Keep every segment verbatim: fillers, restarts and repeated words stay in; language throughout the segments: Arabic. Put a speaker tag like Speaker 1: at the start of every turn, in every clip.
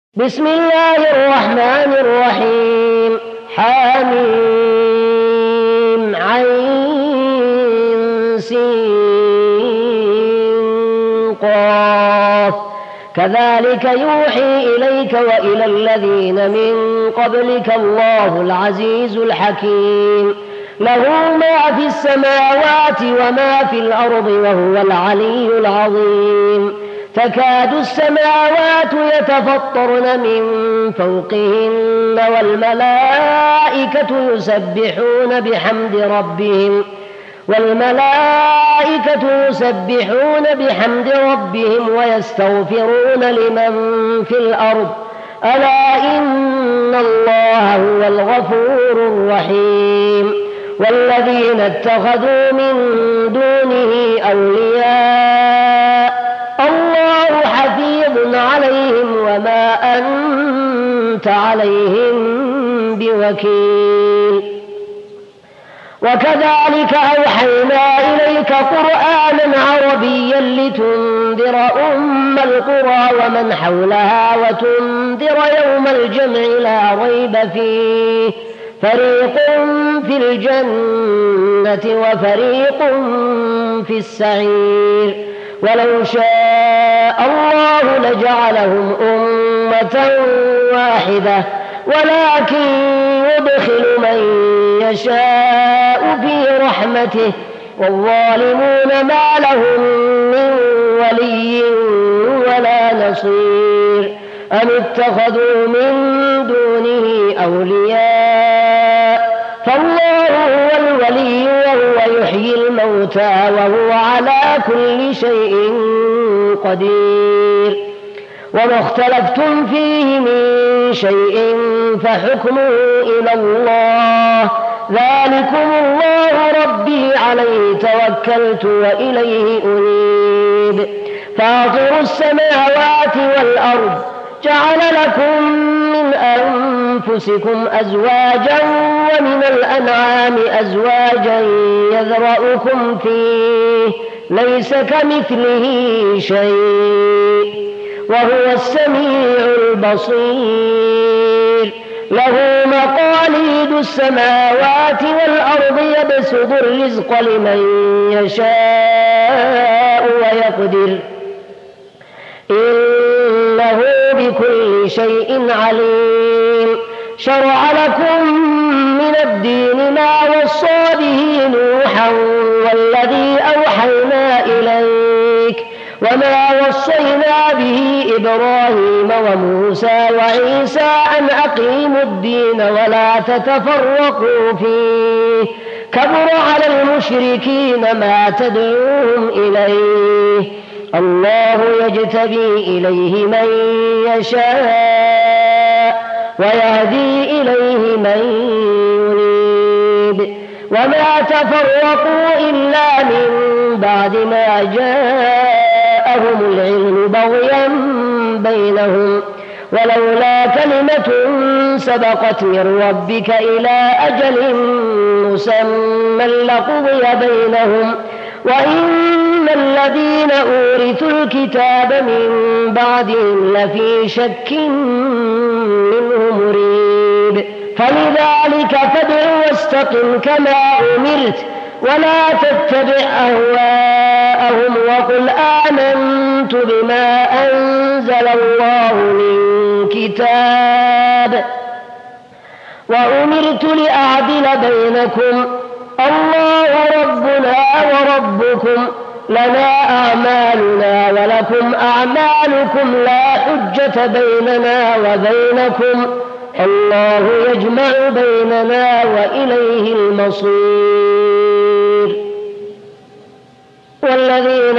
Speaker 1: بسم الله الرحمن الرحيم حميم عين سين قاف كذلك يوحي إليك وإلى الذين من قبلك الله العزيز الحكيم له ما في السماوات وما في الأرض وهو العلي العظيم تكاد السماوات يتفطرن من فوقهن والملائكة يسبحون بحمد ربهم والملائكة يسبحون بحمد ربهم ويستغفرون لمن في الأرض ألا إن الله هو الغفور الرحيم والذين اتخذوا من دونه أولياء الله حفيظ عليهم وما أنت عليهم بوكيل وكذلك أوحينا إليك قرآنا عربيا لتنذر أم القرى ومن حولها وتنذر يوم الجمع لا ريب فيه فريق في الجنة وفريق في السعير ولو شاء الله لجعلهم أمة واحدة ولكن يدخل من يشاء في رحمته والظالمون ما لهم من ولي ولا نصير أم اتخذوا من دونه أولياء فالله هو الولي وهو يحيي الموتى وهو على كل شيء قدير وما اختلفتم فيه من شيء فحكمه إلى الله ذلكم الله ربي عليه توكلت وإليه أنيب فاطر السماوات والأرض جعل لكم من أنفسكم أزواجا ومن الأنعام أزواجا يذرأكم فيه ليس كمثله شيء وهو السميع البصير له مقاليد السماوات والأرض يبسط الرزق لمن يشاء ويقدر إنه بكل شيء عليم شرع لكم من الدين ما وصى به نوحا والذي أوحينا إليك وما وصينا به إبراهيم وموسى وعيسى أن أقيموا الدين ولا تتفرقوا فيه كبر على المشركين ما تدعوهم إليه الله يجتبي إليه من يشاء ويهدي إليه من يريد وما تفرقوا إلا من بعد ما جاءهم العلم بغيا بينهم ولولا كلمة سبقت من ربك إلى أجل مسمى لقضي بينهم وإن الذين أورثوا الكتاب من بعدهم لفي شك منه مريب فلذلك فادع واستقم كما أمرت ولا تتبع أهواءهم وقل آمنت بما أنزل الله من كتاب وأمرت لأعدل بينكم الله ربنا وربكم لنا أعمالنا ولكم أعمالكم لا حجة بيننا وبينكم الله يجمع بيننا وإليه المصير والذين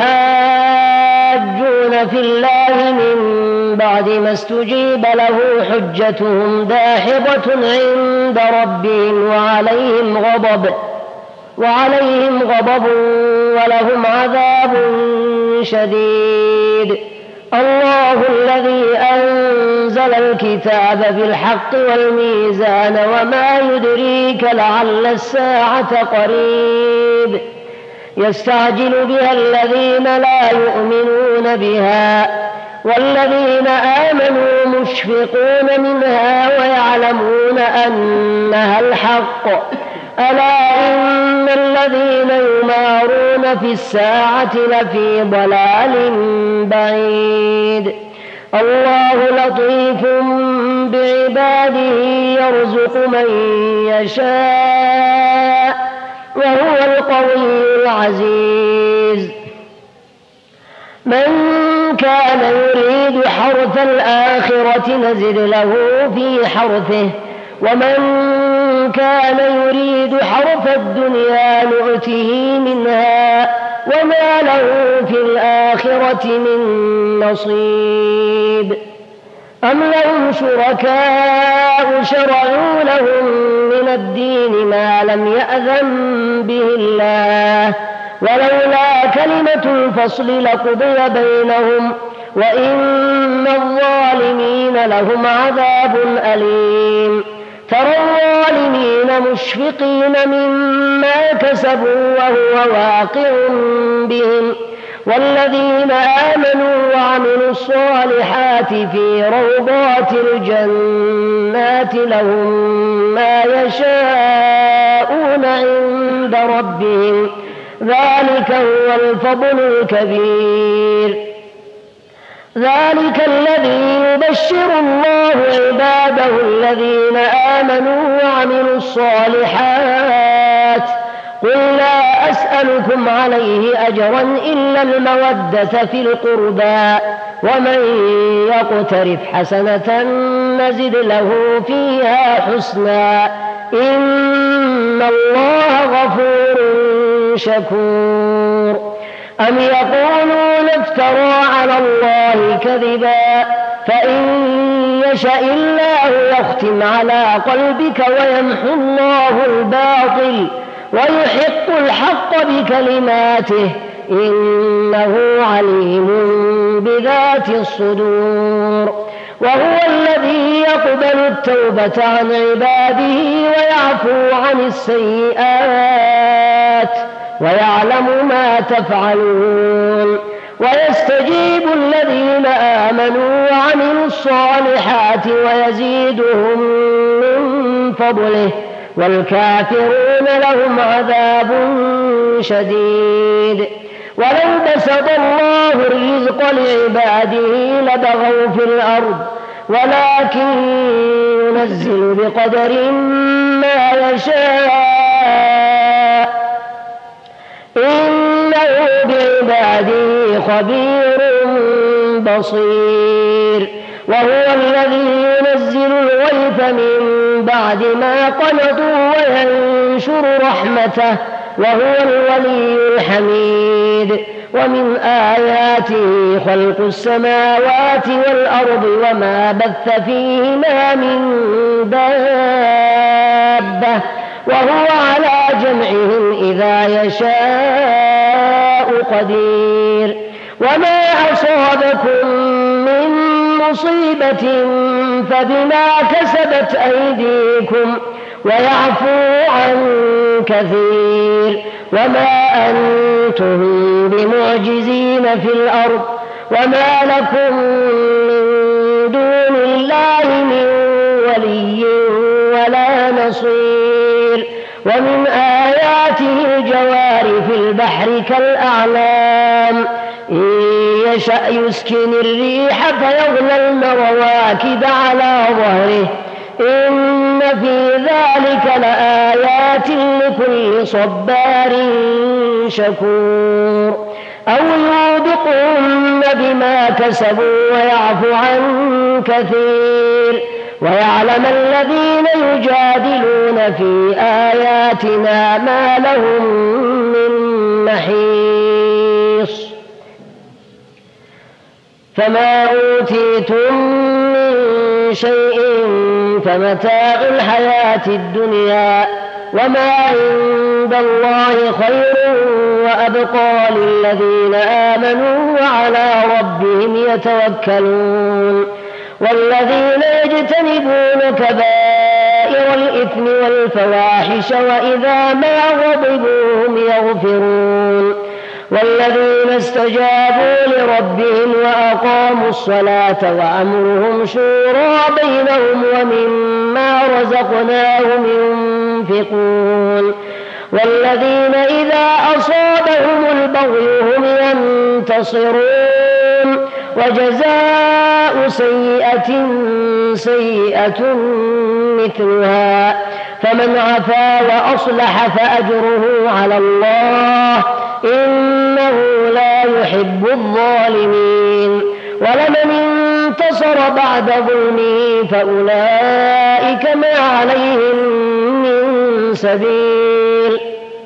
Speaker 1: يحاجون في الله من بعد ما استجيب له حجتهم داحضة عند ربهم وعليهم غضب وعليهم غضب ولهم عذاب شديد الله الذي أنزل الكتاب بالحق والميزان وما يدريك لعل الساعة قريب يستعجل بها الذين لا يؤمنون بها والذين آمنوا مشفقون منها ويعلمون أنها الحق. ألا إن الذين يمارون في الساعة لفي ضلال بعيد. الله لطيف بعباده يرزق من يشاء وهو القوي العزيز. من كان يريد حرث الآخرة نزد له في حرثه ومن كان يريد حرث الدنيا نؤته منها وما له في الآخرة من نصيب. أم لهم شركاء شرعوا لهم من الدين ما لم يأذن به الله ولولا كلمة الفصل لقضي بينهم وإن الظالمين لهم عذاب أليم. ترى الظالمين مشفقين مما كسبوا وهو واقع بهم والذين آمنوا وعملوا الصالحات في روضات الجنات لهم ما يشاءون عند ربهم ذلك هو الفضل الكبير. ذلك الذي يبشر الله عباده الذين آمنوا وعملوا الصالحات. قل لا أسألكم عليه أجرا إلا المودة في القربى ومن يقترف حسنة نزد له فيها حسنا إن الله غفور شكور. أم يقولون افترى على الله كذبا فإن يشأ الله يختم على قلبك ويمحو الله الباطل ويحق الحق بكلماته إنه عليم بذات الصدور. وهو الذي يقبل التوبة عن عباده ويعفو عن السيئات ويعلم ما تفعلون ويستجيب الذين آمنوا وعملوا الصالحات ويزيدهم من فضله والكافرون لهم عذاب شديد. ولو بسط الله الرزق لعباده لبغوا في الأرض ولكن ينزل بقدر ما يشاء إنه بعباده خبير بصير. وهو الذي ينزل الغيث من بعد ما قنطوا وينشر رحمته وهو الولي الحميد. ومن آياته خلق السماوات والأرض وما بث فيهما من دابة وهو على جمعهم إذا يشاء قدير. وما أصابكم من مصيبة فبما كسبت أيديكم ويعفو عن كثير. وما أنتم بمعجزين في الأرض وما لكم من دون الله من ولي ولا نصير. ومن آياته الجوار في البحر كالأعلام إن يشأ يسكن الريح فيظللن رواكد على ظهره إن في ذلك لآيات لكل صبار شكور. أو يوبقهن بما كسبوا ويعفو عن كثير ويعلم الذين يجادلون في آياتنا ما لهم من محيص. فما أوتيتم من شيء فمتاع الحياة الدنيا وما عند الله خير وأبقى للذين آمنوا وعلى ربهم يتوكلون. والذين يجتنبون كبائر الإثم والفواحش وإذا ما غضبوا هم يغفرون. والذين استجابوا لربهم وأقاموا الصلاة وأمرهم شورى بينهم ومما رزقناهم ينفقون والذين إذا أصابهم البغي هم ينتصرون وجزاء سيئة سيئة مثلها فمن عفا وأصلح فأجره على الله إنه لا يحب الظالمين ولمن انتصر بعد ظلمه فأولئك ما عليهم من سبيل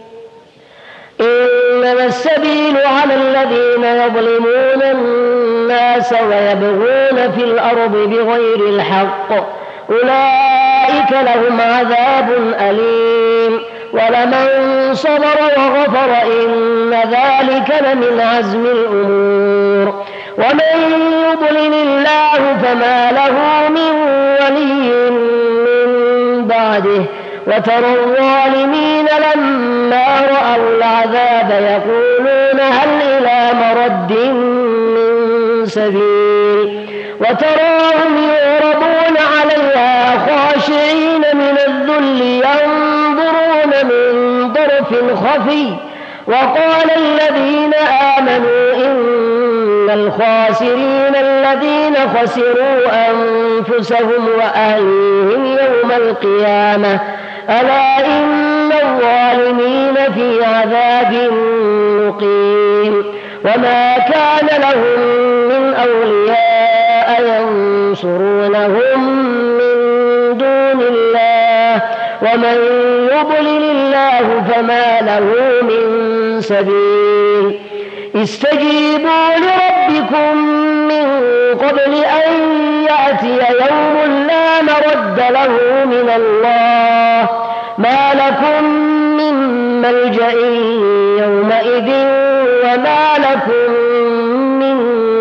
Speaker 1: إنما السبيل على الذين يظلمون الناس ويبغون في الأرض بغير الحق أولئك لهم عذاب أليم ولمن صبر وغفر إن ذلك لمن عزم الأمور ومن يضلل الله فما له من ولي من بعده وترى الظالمين لما رأوا العذاب يقولون هل إلى مرد من سبيل وتراهم يعرضون عليها خاشعين من الذل ينظرون من طرف خفي وقال الذين آمنوا إن الخاسرين الذين خسروا أنفسهم وأهليهم يوم القيامة ألا إن الظالمين في عذاب مقيم وما كان لهم من أولياء ينصرونهم من دون الله ومن يضلل الله فما له من سبيل استجيبوا لربكم من قبل أن يأتي يوم لا مرد له من الله ما لكم من ملجأ يومئذ وما لكم من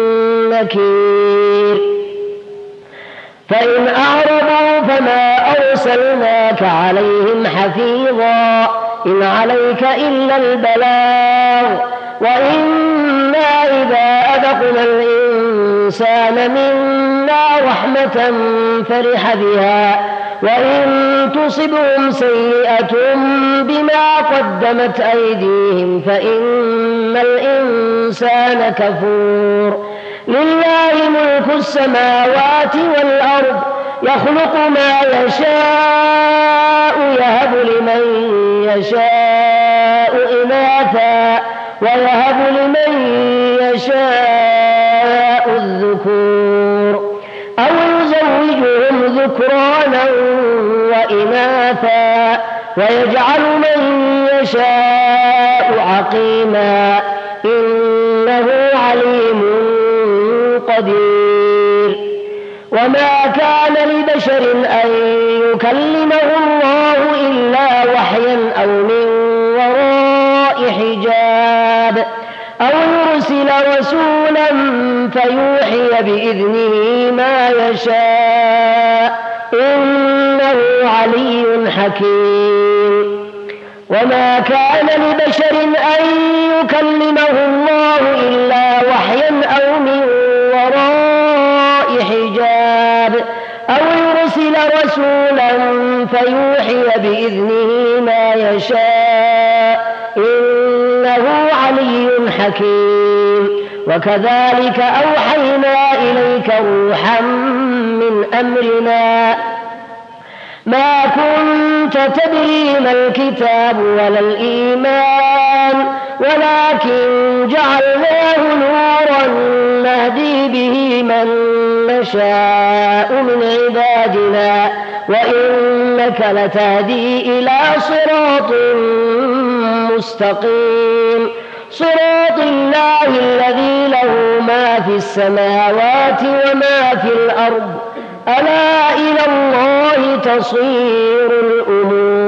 Speaker 1: نكير فإن أعرضوا فما أرسلناك عليهم حفيظا إن عليك إلا البلاغ وإنا إذا أذقنا الإنسان منا رحمة فرح بها وإن تصبهم سيئة بما قدمت أيديهم فإن الإنسان كفور لله ملك السماوات والأرض يخلق ما يشاء يهب لمن يشاء إناثا ويهب لمن يشاء الذكور أو يزوجهم ذكرانا وإناثا ويجعل من يشاء عقيما إنه عليم قدير وما كان لبشر أن يكلمه الله إلا وحيا أو من وراء حجاب أو يرسل رسولا فيوحي بإذنه ما يشاء إنه علي حكيم وما كان لبشر أن يكلمه الله إلا وحيا أو من وراء حجاب أو يرسل رسولا فيوحي بإذنه ما يشاء إنه علي حكيم وكذلك أوحينا إليك روحا من أمرنا ما كنت تدري ما الكتاب ولا الإيمان ولكن جعلناه نورا نهدي به من نشاء من عبادنا وإنك لتهدي إلى صراط مستقيم صراط الله الذي له ما في السماوات وما في الأرض ألا إلى الله تصير الأمور